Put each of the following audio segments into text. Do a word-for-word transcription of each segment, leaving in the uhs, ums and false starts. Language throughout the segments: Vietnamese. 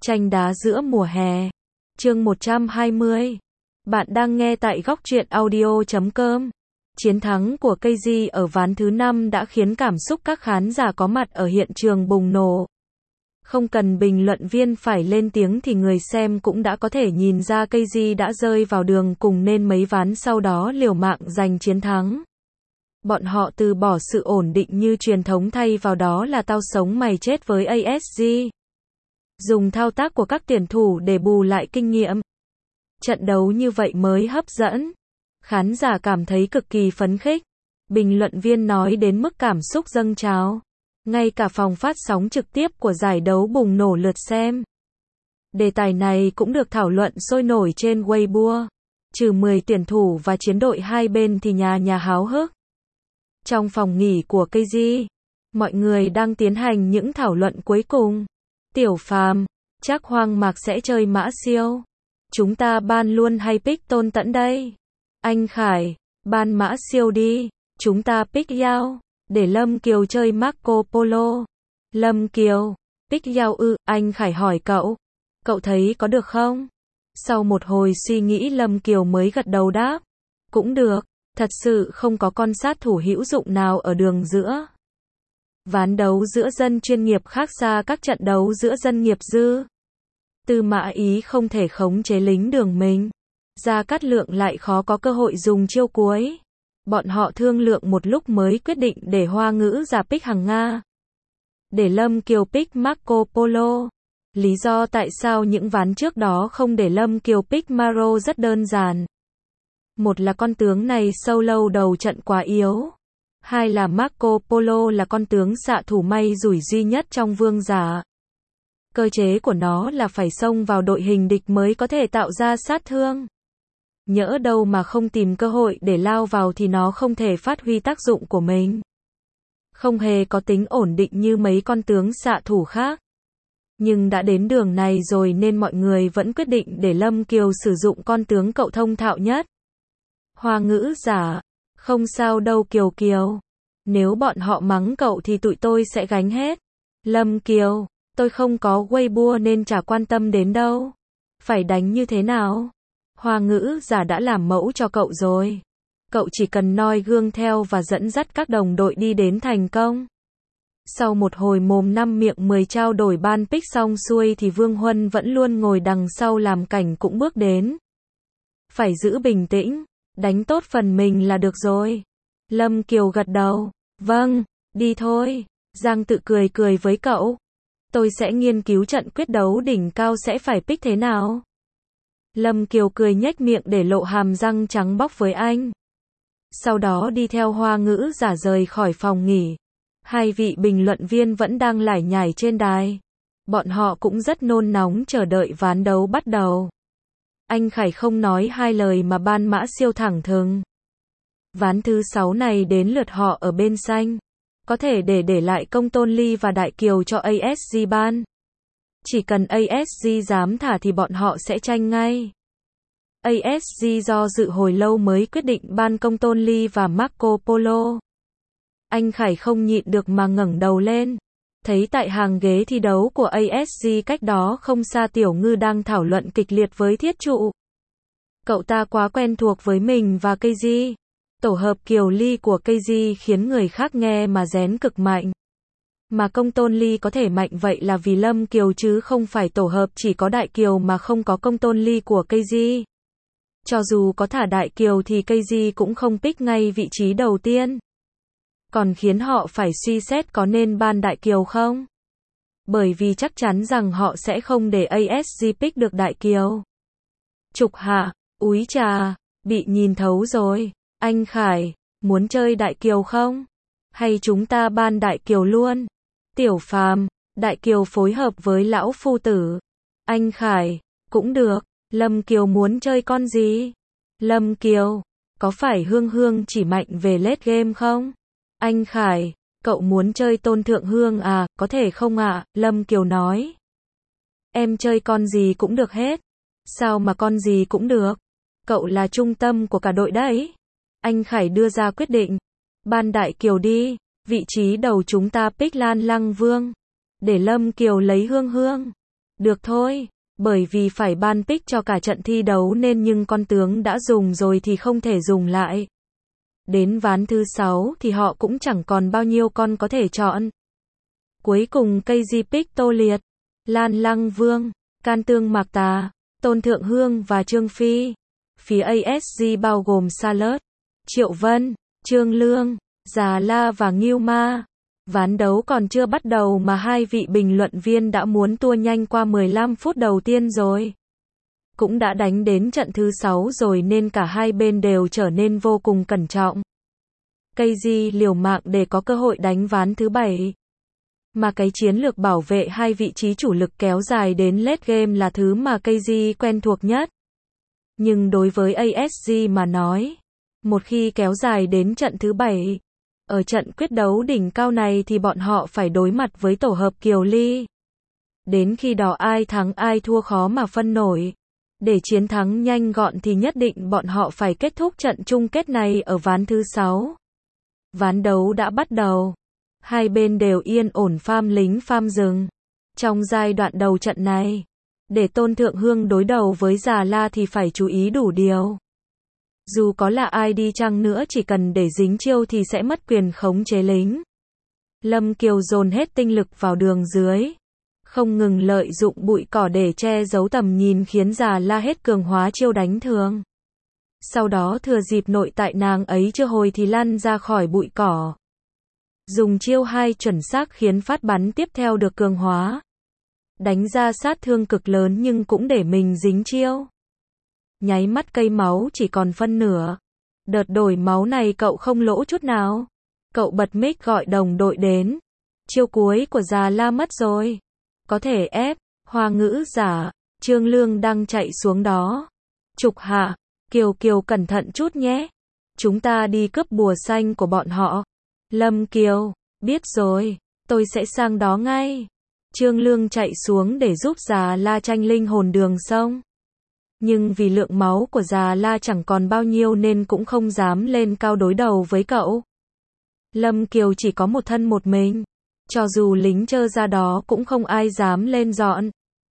Tranh đá giữa mùa hè. Chương một trăm hai mươi. Bạn đang nghe tại góc truyện audio chấm com. Chiến thắng của ca giê ở ván thứ năm đã khiến cảm xúc các khán giả có mặt ở hiện trường bùng nổ. Không cần bình luận viên phải lên tiếng thì người xem cũng đã có thể nhìn ra ca giê đã rơi vào đường cùng nên mấy ván sau đó liều mạng giành chiến thắng. Bọn họ từ bỏ sự ổn định như truyền thống thay vào đó là tao sống mày chết với a ét giê. Dùng thao tác của các tuyển thủ để bù lại kinh nghiệm. Trận đấu như vậy mới hấp dẫn. Khán giả cảm thấy cực kỳ phấn khích. Bình luận viên nói đến mức cảm xúc dâng trào. Ngay cả phòng phát sóng trực tiếp của giải đấu bùng nổ lượt xem. Đề tài này cũng được thảo luận sôi nổi trên Weibo. Trừ mười tuyển thủ và chiến đội hai bên thì nhà nhà háo hức. Trong phòng nghỉ của ca giê, mọi người đang tiến hành những thảo luận cuối cùng. Tiểu Phàm, chắc Hoang Mạc sẽ chơi Mã Siêu. Chúng ta ban luôn hay pick Tôn Tẫn đây? Anh Khải, ban Mã Siêu đi. Chúng ta pick Yao. Để Lâm Kiều chơi Marco Polo. Lâm Kiều, pick Yao ư? Anh Khải hỏi cậu. Cậu thấy có được không? Sau một hồi suy nghĩ Lâm Kiều mới gật đầu đáp. Cũng được, thật sự không có con sát thủ hữu dụng nào ở đường giữa. Ván đấu giữa dân chuyên nghiệp khác xa các trận đấu giữa dân nghiệp dư. Tư Mã Ý không thể khống chế lính đường mình. Gia Cát Lượng lại khó có cơ hội dùng chiêu cuối. Bọn họ thương lượng một lúc mới quyết định để Hoa Ngữ giả pick Hằng Nga. Để Lâm Kiều pick Marco Polo. Lý do tại sao những ván trước đó không để Lâm Kiều pick Maro rất đơn giản. Một là con tướng này solo đầu trận quá yếu. Hai là Marco Polo là con tướng xạ thủ may rủi duy nhất trong vương giả. Cơ chế của nó là phải xông vào đội hình địch mới có thể tạo ra sát thương. Nhỡ đâu mà không tìm cơ hội để lao vào thì nó không thể phát huy tác dụng của mình. Không hề có tính ổn định như mấy con tướng xạ thủ khác. Nhưng đã đến đường này rồi nên mọi người vẫn quyết định để Lâm Kiều sử dụng con tướng cậu thông thạo nhất. Hoa Ngữ giả. Không sao đâu Kiều Kiều. Nếu bọn họ mắng cậu thì tụi tôi sẽ gánh hết. Lâm Kiều, tôi không có Weibo nên chả quan tâm đến đâu. Phải đánh như thế nào? Hoa Ngữ giả đã làm mẫu cho cậu rồi. Cậu chỉ cần noi gương theo và dẫn dắt các đồng đội đi đến thành công. Sau một hồi mồm năm miệng mười trao đổi ban pick xong xuôi thì Vương Huân vẫn luôn ngồi đằng sau làm cảnh cũng bước đến. Phải giữ bình tĩnh. Đánh tốt phần mình là được rồi. Lâm Kiều gật đầu. Vâng, đi thôi. Giang Tự cười cười với cậu. Tôi sẽ nghiên cứu trận quyết đấu đỉnh cao sẽ phải pick thế nào. Lâm Kiều cười nhếch miệng để lộ hàm răng trắng bóc với anh. Sau đó đi theo Hoa Ngữ giả rời khỏi phòng nghỉ. Hai vị bình luận viên vẫn đang lải nhải trên đài. Bọn họ cũng rất nôn nóng chờ đợi ván đấu bắt đầu. Anh Khải không nói hai lời mà ban Mã Siêu thẳng thừng. Ván thứ sáu này đến lượt họ ở bên xanh. Có thể để để lại Công Tôn Ly và Đại Kiều cho a ét giê ban. Chỉ cần a ét giê dám thả thì bọn họ sẽ tranh ngay. a ét giê do dự hồi lâu mới quyết định ban Công Tôn Ly và Marco Polo. Anh Khải không nhịn được mà ngẩng đầu lên. Thấy tại hàng ghế thi đấu của a ét giê cách đó không xa Tiểu Ngư đang thảo luận kịch liệt với Thiết Trụ. Cậu ta quá quen thuộc với mình và ca giê. Tổ hợp Kiều Ly của ca giê khiến người khác nghe mà rén cực mạnh. Mà Công Tôn Ly có thể mạnh vậy là vì Lâm Kiều chứ không phải tổ hợp chỉ có Đại Kiều mà không có Công Tôn Ly của ca giê. Cho dù có thả Đại Kiều thì ca giê cũng không pick ngay vị trí đầu tiên. Còn khiến họ phải suy xét có nên ban Đại Kiều không? Bởi vì chắc chắn rằng họ sẽ không để a ét giê pick được Đại Kiều. Trục Hạ, úi trà, bị nhìn thấu rồi. Anh Khải, muốn chơi Đại Kiều không? Hay chúng ta ban Đại Kiều luôn? Tiểu Phàm, Đại Kiều phối hợp với lão phu tử. Anh Khải, cũng được. Lâm Kiều muốn chơi con gì? Lâm Kiều, có phải Hương Hương chỉ mạnh về late game không? Anh Khải, cậu muốn chơi Tôn Thượng Hương à, có thể không ạ? À? Lâm Kiều nói. Em chơi con gì cũng được hết. Sao mà con gì cũng được? Cậu là trung tâm của cả đội đấy. Anh Khải đưa ra quyết định. Ban Đại Kiều đi. Vị trí đầu chúng ta pick Lan Lăng Vương. Để Lâm Kiều lấy Hương Hương. Được thôi, bởi vì phải ban pick cho cả trận thi đấu nên nhưng con tướng đã dùng rồi thì không thể dùng lại. Đến ván thứ sáu thì họ cũng chẳng còn bao nhiêu con có thể chọn. Cuối cùng cây di pick Tô Liệt, Lan Lăng Vương, Can Tương Mạc Tà, Tôn Thượng Hương và Trương Phi. Phía a ét giê bao gồm Salert, Triệu Vân, Trương Lương, Già La và Ngưu Ma. Ván đấu còn chưa bắt đầu mà hai vị bình luận viên đã muốn tua nhanh qua mười lăm phút đầu tiên rồi. Cũng đã đánh đến trận thứ sáu rồi nên cả hai bên đều trở nên vô cùng cẩn trọng. ca giê liều mạng để có cơ hội đánh ván thứ bảy. Mà cái chiến lược bảo vệ hai vị trí chủ lực kéo dài đến late game là thứ mà ca giê quen thuộc nhất. Nhưng đối với a ét giê mà nói, một khi kéo dài đến trận thứ bảy, ở trận quyết đấu đỉnh cao này thì bọn họ phải đối mặt với tổ hợp Kiều Ly. Đến khi đó ai thắng ai thua khó mà phân nổi. Để chiến thắng nhanh gọn thì nhất định bọn họ phải kết thúc trận chung kết này ở ván thứ sáu. Ván đấu đã bắt đầu. Hai bên đều yên ổn farm lính farm rừng. Trong giai đoạn đầu trận này, để Tôn Thượng Hương đối đầu với Già La thì phải chú ý đủ điều. Dù có là ai đi chăng nữa chỉ cần để dính chiêu thì sẽ mất quyền khống chế lính. Lâm Kiều dồn hết tinh lực vào đường dưới. Không ngừng lợi dụng bụi cỏ để che giấu tầm nhìn khiến Già La hết cường hóa chiêu đánh thường. Sau đó thừa dịp nội tại nàng ấy chưa hồi thì lăn ra khỏi bụi cỏ. Dùng chiêu hai chuẩn xác khiến phát bắn tiếp theo được cường hóa. Đánh ra sát thương cực lớn nhưng cũng để mình dính chiêu. Nháy mắt cây máu chỉ còn phân nửa. Đợt đổi máu này cậu không lỗ chút nào. Cậu bật mic gọi đồng đội đến. Chiêu cuối của Già La mất rồi. Có thể ép. Hoa ngữ giả. Trương Lương đang chạy xuống đó. Trục Hạ. Kiều Kiều cẩn thận chút nhé. Chúng ta đi cướp bùa xanh của bọn họ. Lâm Kiều. Biết rồi. Tôi sẽ sang đó ngay. Trương Lương chạy xuống để giúp Già La tranh linh hồn đường sông. Nhưng vì lượng máu của Già La chẳng còn bao nhiêu nên cũng không dám lên cao đối đầu với cậu. Lâm Kiều chỉ có một thân một mình. Cho dù lính trơ ra đó cũng không ai dám lên dọn.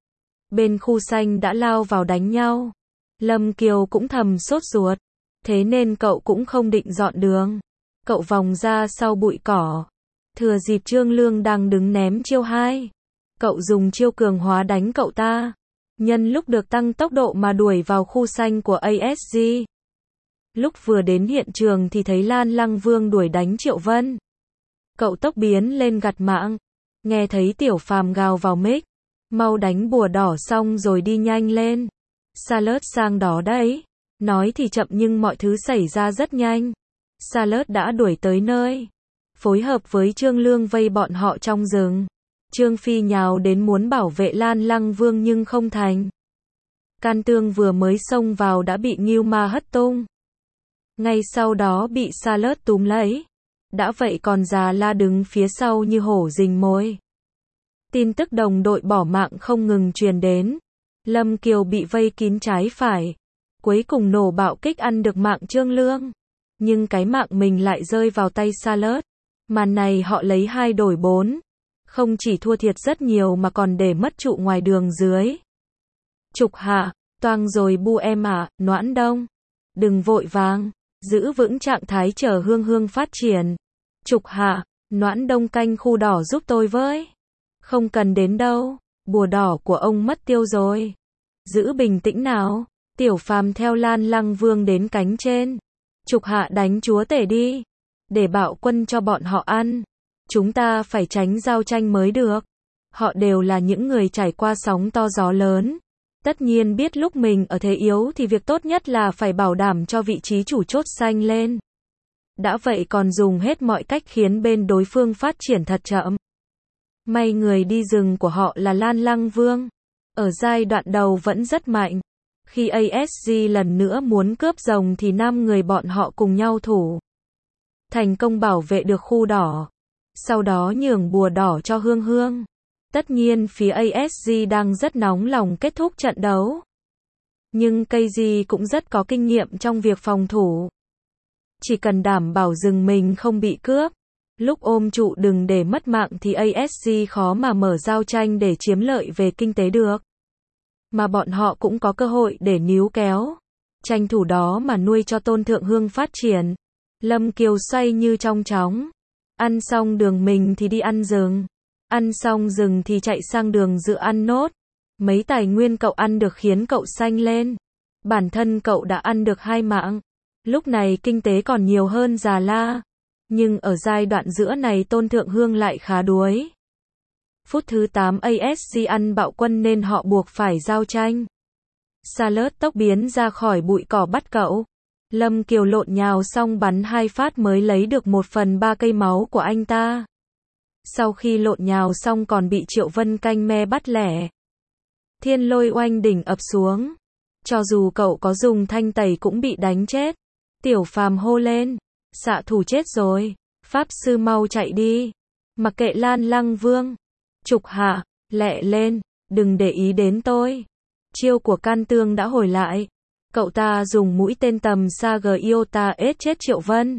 Bên khu xanh đã lao vào đánh nhau. Lâm Kiều cũng thầm sốt ruột. Thế nên cậu cũng không định dọn đường. Cậu vòng ra sau bụi cỏ. Thừa dịp Trương Lương đang đứng ném chiêu hai. Cậu dùng chiêu cường hóa đánh cậu ta. Nhân lúc được tăng tốc độ mà đuổi vào khu xanh của a ét giê. Lúc vừa đến hiện trường thì thấy Lan Lăng Vương đuổi đánh Triệu Vân. Cậu tốc biến lên gặt mạng. Nghe thấy Tiểu Phàm gào vào mic. Mau đánh bùa đỏ xong rồi đi nhanh lên. Salert sang đó đấy. Nói thì chậm nhưng mọi thứ xảy ra rất nhanh. Salert đã đuổi tới nơi. Phối hợp với Trương Lương vây bọn họ trong rừng. Trương Phi nhào đến muốn bảo vệ Lan Lăng Vương nhưng không thành. Can Tương vừa mới xông vào đã bị Ngưu Ma hất tung. Ngay sau đó bị Salert túm lấy. Đã vậy còn Già La đứng phía sau như hổ rình mồi. Tin tức đồng đội bỏ mạng không ngừng truyền đến. Lâm Kiều bị vây kín trái phải. Cuối cùng nổ bạo kích ăn được mạng Trương Lương. Nhưng cái mạng mình lại rơi vào tay Salert. Màn này họ lấy hai đổi bốn. Không chỉ thua thiệt rất nhiều mà còn để mất trụ ngoài đường dưới. Trục Hạ, toang rồi bu em ạ, à, Noãn Đông. Đừng vội vàng, giữ vững trạng thái chờ Hương Hương phát triển. Trục Hạ, Noãn Đông canh khu đỏ giúp tôi với. Không cần đến đâu, bùa đỏ của ông mất tiêu rồi. Giữ bình tĩnh nào, Tiểu Phàm theo Lan Lăng Vương đến cánh trên. Trục Hạ đánh chúa tể đi. Để bạo quân cho bọn họ ăn. Chúng ta phải tránh giao tranh mới được. Họ đều là những người trải qua sóng to gió lớn. Tất nhiên biết lúc mình ở thế yếu thì việc tốt nhất là phải bảo đảm cho vị trí chủ chốt xanh lên. Đã vậy còn dùng hết mọi cách khiến bên đối phương phát triển thật chậm. May người đi rừng của họ là Lan Lăng Vương. Ở giai đoạn đầu vẫn rất mạnh. Khi a ét giê lần nữa muốn cướp rồng thì năm người bọn họ cùng nhau thủ. Thành công bảo vệ được khu đỏ. Sau đó nhường bùa đỏ cho Hương Hương. Tất nhiên phía a ét giê đang rất nóng lòng kết thúc trận đấu. Nhưng ca giê cũng rất có kinh nghiệm trong việc phòng thủ. Chỉ cần đảm bảo rừng mình không bị cướp. Lúc ôm trụ đừng để mất mạng thì a ét giê khó mà mở giao tranh để chiếm lợi về kinh tế được. Mà bọn họ cũng có cơ hội để níu kéo. Tranh thủ đó mà nuôi cho Tôn Thượng Hương phát triển. Lâm Kiều xoay như trong chóng. Ăn xong đường mình thì đi ăn rừng. Ăn xong rừng thì chạy sang đường dự ăn nốt. Mấy tài nguyên cậu ăn được khiến cậu xanh lên. Bản thân cậu đã ăn được hai mạng. Lúc này kinh tế còn nhiều hơn Già La. Nhưng ở giai đoạn giữa này Tôn Thượng Hương lại khá đuối. Phút thứ tám a ét giê ăn bạo quân nên họ buộc phải giao tranh. Salad tốc biến ra khỏi bụi cỏ bắt cậu. Lâm Kiều lộn nhào xong bắn hai phát mới lấy được một phần ba cây máu của anh ta. Sau khi lộn nhào xong còn bị Triệu Vân canh me bắt lẻ. Thiên lôi oanh đỉnh ập xuống. Cho dù cậu có dùng thanh tẩy cũng bị đánh chết. Tiểu Phàm hô lên. Xạ thủ chết rồi. Pháp sư mau chạy đi. Mặc kệ Lan Lăng Vương. Trục Hạ, lẹ lên. Đừng để ý đến tôi. Chiêu của Can Tương đã hồi lại. Cậu ta dùng mũi tên tầm xa Giota ết chết Triệu Vân.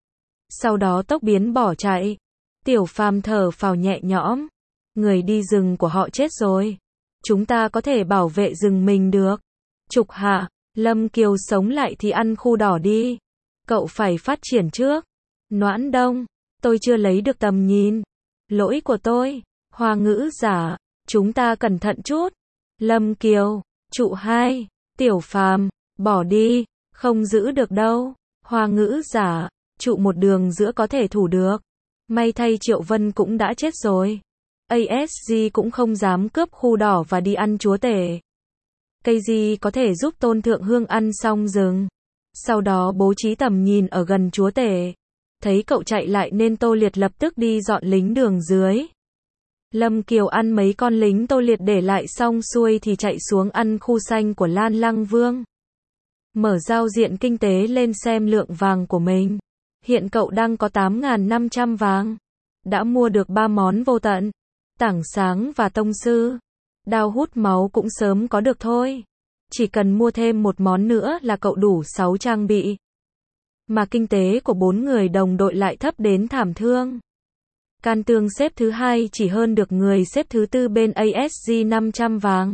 Sau đó tốc biến bỏ chạy. Tiểu Phàm thở phào nhẹ nhõm. Người đi rừng của họ chết rồi. Chúng ta có thể bảo vệ rừng mình được. Trục Hạ, Lâm Kiều sống lại thì ăn khu đỏ đi. Cậu phải phát triển trước. Noãn Đông, tôi chưa lấy được tầm nhìn. Lỗi của tôi. Hoa Ngữ Giả, chúng ta cẩn thận chút. Lâm Kiều, trụ hai, Tiểu Phàm, bỏ đi, không giữ được đâu. Hoa Ngữ Giả, trụ một đường giữa có thể thủ được. May thay Triệu Vân cũng đã chết rồi. a ét giê cũng không dám cướp khu đỏ và đi ăn chúa tể. Cây gì có thể giúp Tôn Thượng Hương ăn xong rừng. Sau đó bố trí tầm nhìn ở gần chúa tể. Thấy cậu chạy lại nên Tô Liệt lập tức đi dọn lính đường dưới. Lâm Kiều ăn mấy con lính Tô Liệt để lại xong xuôi thì chạy xuống ăn khu xanh của Lan Lăng Vương. Mở giao diện kinh tế lên xem lượng vàng của mình. Hiện cậu đang có tám nghìn năm trăm vàng. Đã mua được ba món vô tận. Tảng sáng và tông sư. Đao hút máu cũng sớm có được thôi. Chỉ cần mua thêm một món nữa là cậu đủ sáu trang bị. Mà kinh tế của bốn người đồng đội lại thấp đến thảm thương. Can Tương xếp thứ hai chỉ hơn được người xếp thứ tư bên a ét giê năm trăm vàng.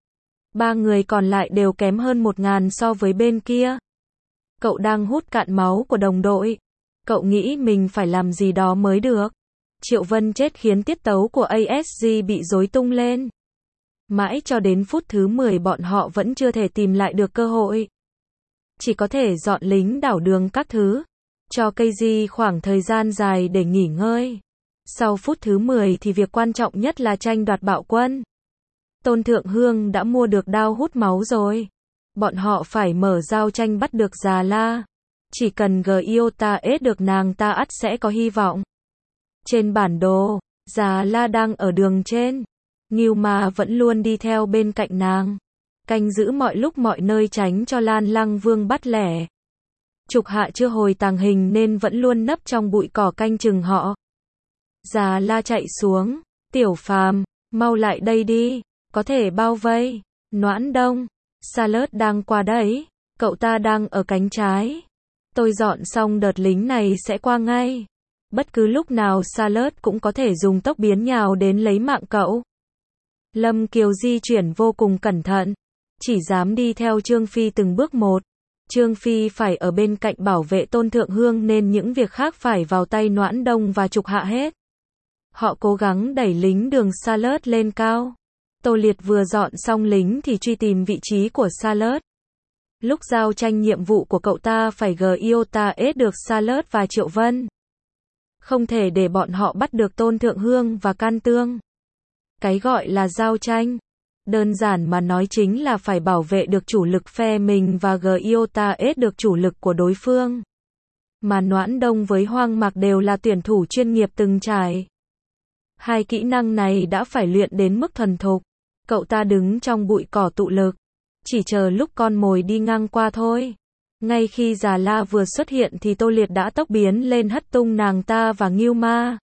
Ba người còn lại đều kém hơn một nghìn so với bên kia. Cậu đang hút cạn máu của đồng đội. Cậu nghĩ mình phải làm gì đó mới được. Triệu Vân chết khiến tiết tấu của a ét giê bị rối tung lên. Mãi cho đến phút thứ mười bọn họ vẫn chưa thể tìm lại được cơ hội. Chỉ có thể dọn lính đảo đường các thứ. Cho cây di khoảng thời gian dài để nghỉ ngơi. Sau phút thứ mười thì việc quan trọng nhất là tranh đoạt bạo quân. Tôn Thượng Hương đã mua được đao hút máu rồi. Bọn họ phải mở giao tranh bắt được Già La. Chỉ cần Giota ết được nàng ta ắt sẽ có hy vọng. Trên bản đồ, Già La đang ở đường trên. Ngưu Ma vẫn luôn đi theo bên cạnh nàng. Canh giữ mọi lúc mọi nơi tránh cho Lan Lăng Vương bắt lẻ. Trục Hạ chưa hồi tàng hình nên vẫn luôn nấp trong bụi cỏ canh chừng họ. Già La chạy xuống. Tiểu Phàm, mau lại đây đi. Có thể bao vây. Noãn Đông, Salad đang qua đấy. Cậu ta đang ở cánh trái. Tôi dọn xong đợt lính này sẽ qua ngay. Bất cứ lúc nào Salad cũng có thể dùng tốc biến nhào đến lấy mạng cậu. Lâm Kiều di chuyển vô cùng cẩn thận. Chỉ dám đi theo Trương Phi từng bước một. Trương Phi phải ở bên cạnh bảo vệ Tôn Thượng Hương nên những việc khác phải vào tay Noãn Đông và Trục Hạ hết. Họ cố gắng đẩy lính đường Salad lên cao. Tô Liệt vừa dọn xong lính thì truy tìm vị trí của Salad. Lúc giao tranh nhiệm vụ của cậu ta phải Giota ết được Salad và Triệu Vân. Không thể để bọn họ bắt được Tôn Thượng Hương và Can Tương. Cái gọi là giao tranh, đơn giản mà nói chính là phải bảo vệ được chủ lực phe mình và Giota ết được chủ lực của đối phương. Mà Noãn Đông với Hoang Mạc đều là tuyển thủ chuyên nghiệp từng trải. Hai kỹ năng này đã phải luyện đến mức thuần thục. Cậu ta đứng trong bụi cỏ tụ lực, chỉ chờ lúc con mồi đi ngang qua thôi. Ngay khi Già La vừa xuất hiện thì Tô Liệt đã tốc biến lên hất tung nàng ta và Ngưu Ma.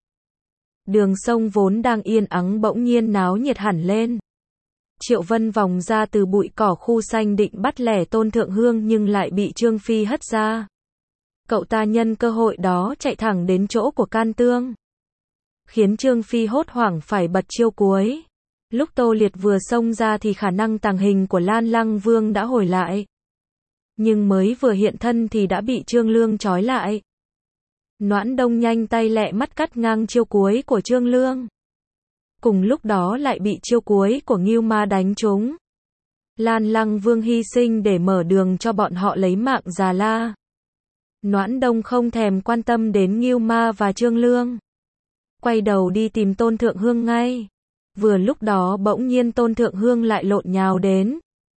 Đường sông vốn đang yên ắng bỗng nhiên náo nhiệt hẳn lên. Triệu Vân vòng ra từ bụi cỏ khu xanh định bắt lẻ Tôn Thượng Hương nhưng lại bị Trương Phi hất ra. Cậu ta nhân cơ hội đó chạy thẳng đến chỗ của Can Tương, khiến Trương Phi hốt hoảng phải bật chiêu cuối. Lúc Tô Liệt vừa xông ra thì khả năng tàng hình của Lan Lăng Vương đã hồi lại. Nhưng mới vừa hiện thân thì đã bị Trương Lương trói lại. Noãn Đông nhanh tay lẹ mắt cắt ngang chiêu cuối của Trương Lương. Cùng lúc đó lại bị chiêu cuối của Ngưu Ma đánh trúng. Lan Lăng Vương hy sinh để mở đường cho bọn họ lấy mạng Già La. Noãn Đông không thèm quan tâm đến Ngưu Ma và Trương Lương, quay đầu đi tìm Tôn Thượng Hương ngay. Vừa lúc đó bỗng nhiên Tôn Thượng Hương lại lộn nhào đến,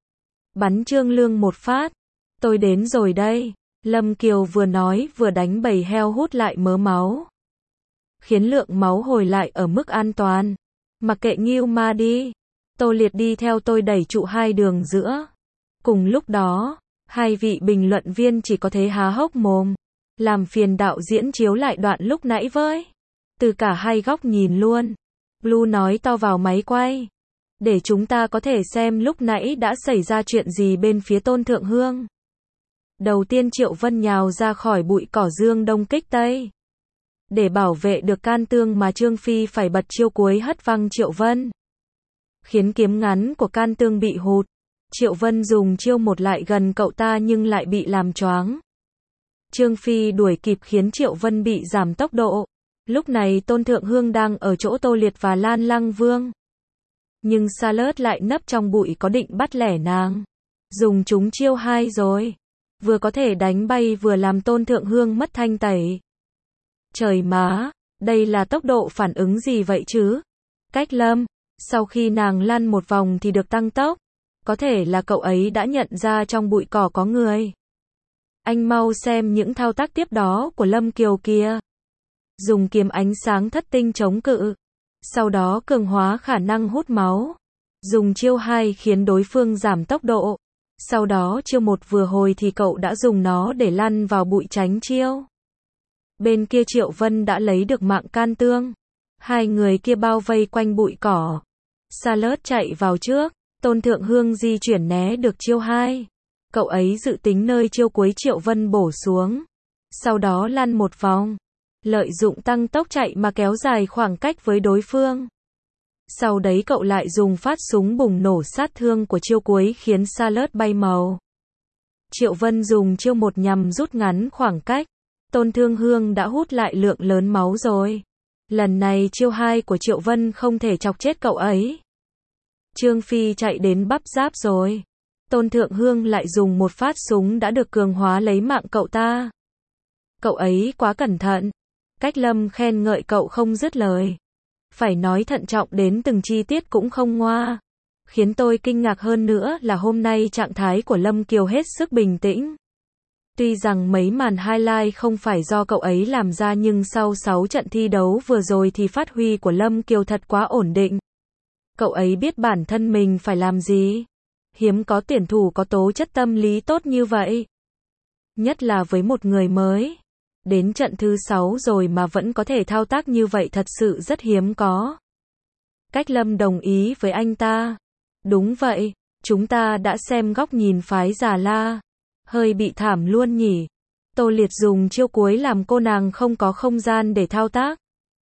bắn Trương Lương một phát. Tôi đến rồi đây. Lâm Kiều vừa nói vừa đánh bầy heo hút lại mớ máu, khiến lượng máu hồi lại ở mức an toàn. Mặc kệ Ngưu Ma đi, Tô Liệt đi theo tôi đẩy trụ hai đường giữa. Cùng lúc đó, hai vị bình luận viên chỉ có thể há hốc mồm, làm phiền đạo diễn chiếu lại đoạn lúc nãy với. Từ cả hai góc nhìn luôn. Blue nói to vào máy quay, để chúng ta có thể xem lúc nãy đã xảy ra chuyện gì bên phía Tôn Thượng Hương. Đầu tiên Triệu Vân nhào ra khỏi bụi cỏ dương đông kích tây. Để bảo vệ được Can Tương mà Trương Phi phải bật chiêu cuối hất văng Triệu Vân, khiến kiếm ngắn của Can Tương bị hụt. Triệu Vân dùng chiêu một lại gần cậu ta nhưng lại bị làm choáng. Trương Phi đuổi kịp khiến Triệu Vân bị giảm tốc độ. Lúc này Tôn Thượng Hương đang ở chỗ Tô Liệt và Lan Lăng Vương. Nhưng Charlotte lại nấp trong bụi có định bắt lẻ nàng. Dùng trúng chiêu hai rồi. Vừa có thể đánh bay vừa làm Tôn Thượng Hương mất thanh tẩy. Trời má, đây là tốc độ phản ứng gì vậy chứ? Cách Lâm, sau khi nàng lăn một vòng thì được tăng tốc. Có thể là cậu ấy đã nhận ra trong bụi cỏ có người. Anh mau xem những thao tác tiếp đó của Lâm Kiều kia. Dùng kiếm ánh sáng thất tinh chống cự. Sau đó cường hóa khả năng hút máu. Dùng chiêu hai khiến đối phương giảm tốc độ. Sau đó chiêu một vừa hồi thì cậu đã dùng nó để lăn vào bụi tránh chiêu. Bên kia Triệu Vân đã lấy được mạng Can Tương. Hai người kia bao vây quanh bụi cỏ. Charlotte chạy vào trước. Tôn Thượng Hương di chuyển né được chiêu hai. Cậu ấy dự tính nơi chiêu cuối Triệu Vân bổ xuống. Sau đó lăn một vòng. Lợi dụng tăng tốc chạy mà kéo dài khoảng cách với đối phương. Sau đấy cậu lại dùng phát súng bùng nổ sát thương của chiêu cuối khiến Charlotte bay màu. Triệu Vân dùng chiêu một nhằm rút ngắn khoảng cách. Tôn Thượng Hương đã hút lại lượng lớn máu rồi. Lần này chiêu hai của Triệu Vân không thể chọc chết cậu ấy. Trương Phi chạy đến bắp giáp rồi. Tôn Thượng Hương lại dùng một phát súng đã được cường hóa lấy mạng cậu ta. Cậu ấy quá cẩn thận. Cách Lâm khen ngợi cậu không dứt lời. Phải nói thận trọng đến từng chi tiết cũng không ngoa. Khiến tôi kinh ngạc hơn nữa là hôm nay trạng thái của Lâm Kiều hết sức bình tĩnh. Tuy rằng mấy màn highlight không phải do cậu ấy làm ra nhưng sau sáu trận thi đấu vừa rồi thì phát huy của Lâm Kiều thật quá ổn định. Cậu ấy biết bản thân mình phải làm gì. Hiếm có tuyển thủ có tố chất tâm lý tốt như vậy. Nhất là với một người mới. Đến trận thứ sáu rồi mà vẫn có thể thao tác như vậy thật sự rất hiếm có. Cách Lâm đồng ý với anh ta. Đúng vậy, chúng ta đã xem góc nhìn phái Già La. Hơi bị thảm luôn nhỉ. Tô Liệt dùng chiêu cuối làm cô nàng không có không gian để thao tác.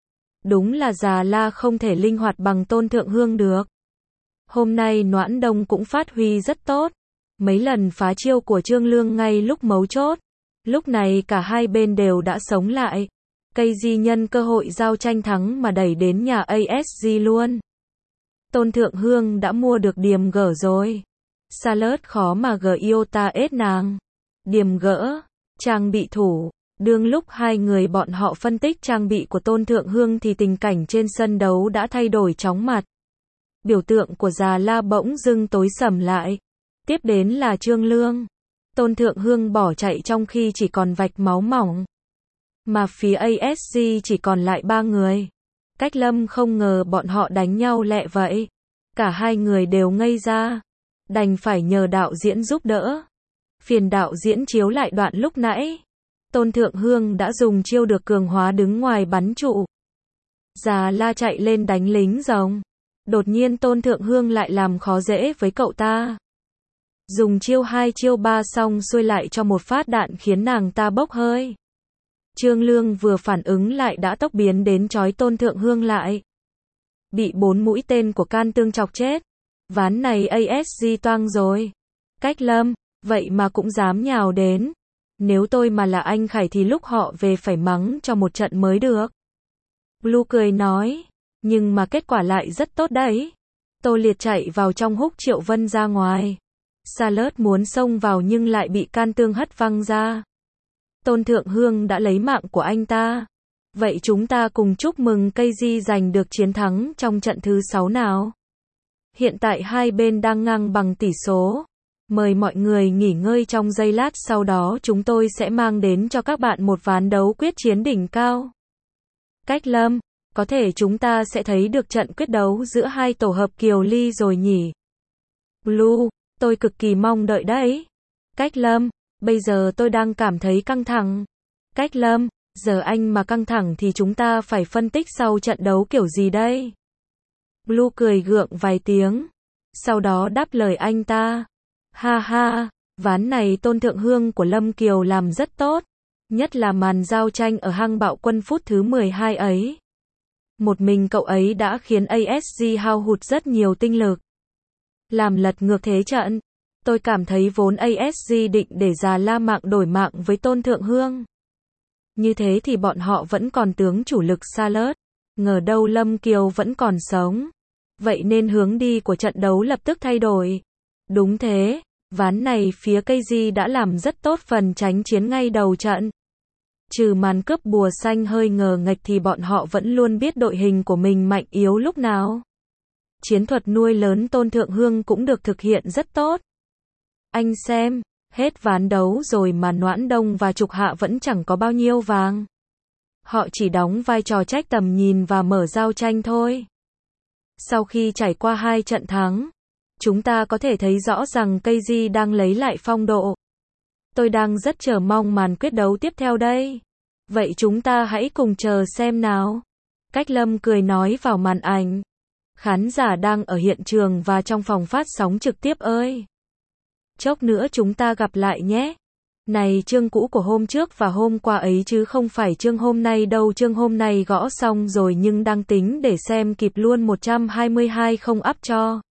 Đúng là Già La không thể linh hoạt bằng Tôn Thượng Hương được. Hôm nay Noãn Đông cũng phát huy rất tốt. Mấy lần phá chiêu của Trương Lương ngay lúc mấu chốt. Lúc này cả hai bên đều đã sống lại. Cây di nhân cơ hội giao tranh thắng mà đẩy đến nhà a ét giê luôn. Tôn Thượng Hương đã mua được điểm gỡ rồi. Charlotte khó mà gỡ iota ết nàng. Điểm gỡ, trang bị thủ. Đương lúc hai người bọn họ phân tích trang bị của Tôn Thượng Hương thì tình cảnh trên sân đấu đã thay đổi chóng mặt. Biểu tượng của Già La bỗng dưng tối sầm lại. Tiếp đến là Trương Lương. Tôn Thượng Hương bỏ chạy trong khi chỉ còn vạch máu mỏng. Mà phía a ét giê chỉ còn lại ba người. Cách Lâm không ngờ bọn họ đánh nhau lẹ vậy. Cả hai người đều ngây ra. Đành phải nhờ đạo diễn giúp đỡ. Phiền đạo diễn chiếu lại đoạn lúc nãy. Tôn Thượng Hương đã dùng chiêu được cường hóa đứng ngoài bắn trụ. Già La chạy lên đánh lính rồng. Đột nhiên Tôn Thượng Hương lại làm khó dễ với cậu ta. Dùng chiêu hai chiêu ba xong xuôi lại cho một phát đạn khiến nàng ta bốc hơi. Trương Lương vừa phản ứng lại đã tốc biến đến chói Tôn Thượng Hương lại. Bị bốn mũi tên của can tương chọc chết. Ván này a ét giê toang rồi. Cách Lâm, vậy mà cũng dám nhào đến. Nếu tôi mà là anh Khải thì lúc họ về phải mắng cho một trận mới được. Blue cười nói, nhưng mà kết quả lại rất tốt đấy. Tô Liệt chạy vào trong húc Triệu Vân ra ngoài. Salad muốn xông vào nhưng lại bị can tương hất văng ra. Tôn Thượng Hương đã lấy mạng của anh ta. Vậy chúng ta cùng chúc mừng ca giê giành được chiến thắng trong trận thứ sáu nào. Hiện tại hai bên đang ngang bằng tỷ số. Mời mọi người nghỉ ngơi trong giây lát, sau đó chúng tôi sẽ mang đến cho các bạn một ván đấu quyết chiến đỉnh cao. Cách Lâm, có thể chúng ta sẽ thấy được trận quyết đấu giữa hai tổ hợp Kiều Ly rồi nhỉ? Blue, tôi cực kỳ mong đợi đấy. Cách Lâm, bây giờ tôi đang cảm thấy căng thẳng. Cách Lâm, giờ anh mà căng thẳng thì chúng ta phải phân tích sau trận đấu kiểu gì đây? Blue cười gượng vài tiếng. Sau đó đáp lời anh ta. Ha ha, ván này Tôn Thượng Hương của Lâm Kiều làm rất tốt. Nhất là màn giao tranh ở hang bạo quân phút thứ mười hai ấy. Một mình cậu ấy đã khiến a ét giê hao hụt rất nhiều tinh lực. Làm lật ngược thế trận. Tôi cảm thấy vốn a ét giê định để Già La Mạng đổi mạng với Tôn Thượng Hương. Như thế thì bọn họ vẫn còn tướng chủ lực Salad. Ngờ đâu Lâm Kiều vẫn còn sống. Vậy nên hướng đi của trận đấu lập tức thay đổi. Đúng thế, ván này phía ca giê đã làm rất tốt phần tránh chiến ngay đầu trận. Trừ màn cướp bùa xanh hơi ngờ nghệch thì bọn họ vẫn luôn biết đội hình của mình mạnh yếu lúc nào. Chiến thuật nuôi lớn Tôn Thượng Hương cũng được thực hiện rất tốt. Anh xem, hết ván đấu rồi mà Noãn Đông và Trục Hạ vẫn chẳng có bao nhiêu vàng. Họ chỉ đóng vai trò trách tầm nhìn và mở giao tranh thôi. Sau khi trải qua hai trận thắng, chúng ta có thể thấy rõ rằng ca giê đang lấy lại phong độ. Tôi đang rất chờ mong màn quyết đấu tiếp theo đây. Vậy chúng ta hãy cùng chờ xem nào. Cách Lâm cười nói vào màn ảnh. Khán giả đang ở hiện trường và trong phòng phát sóng trực tiếp ơi. Chốc nữa chúng ta gặp lại nhé. Này chương cũ của hôm trước và hôm qua ấy chứ không phải chương hôm nay đâu. Chương hôm nay gõ xong rồi nhưng đang tính để xem kịp luôn một trăm hai mươi hai không up cho.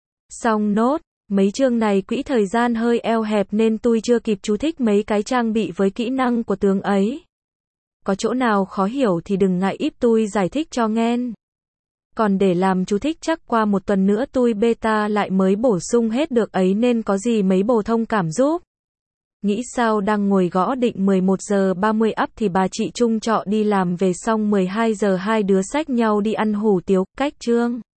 Xong nốt, mấy chương này quỹ thời gian hơi eo hẹp nên tôi chưa kịp chú thích mấy cái trang bị với kỹ năng của tướng ấy. Có chỗ nào khó hiểu thì đừng ngại íp tôi giải thích cho nghen. Còn để làm chú thích chắc qua một tuần nữa tôi beta lại mới bổ sung hết được ấy nên có gì mấy bồ thông cảm giúp. Nghĩ sao đang ngồi gõ định mười một giờ ba mươi up thì bà chị chung trọ đi làm về xong mười hai giờ hai đứa xách nhau đi ăn hủ tiếu, cách chương.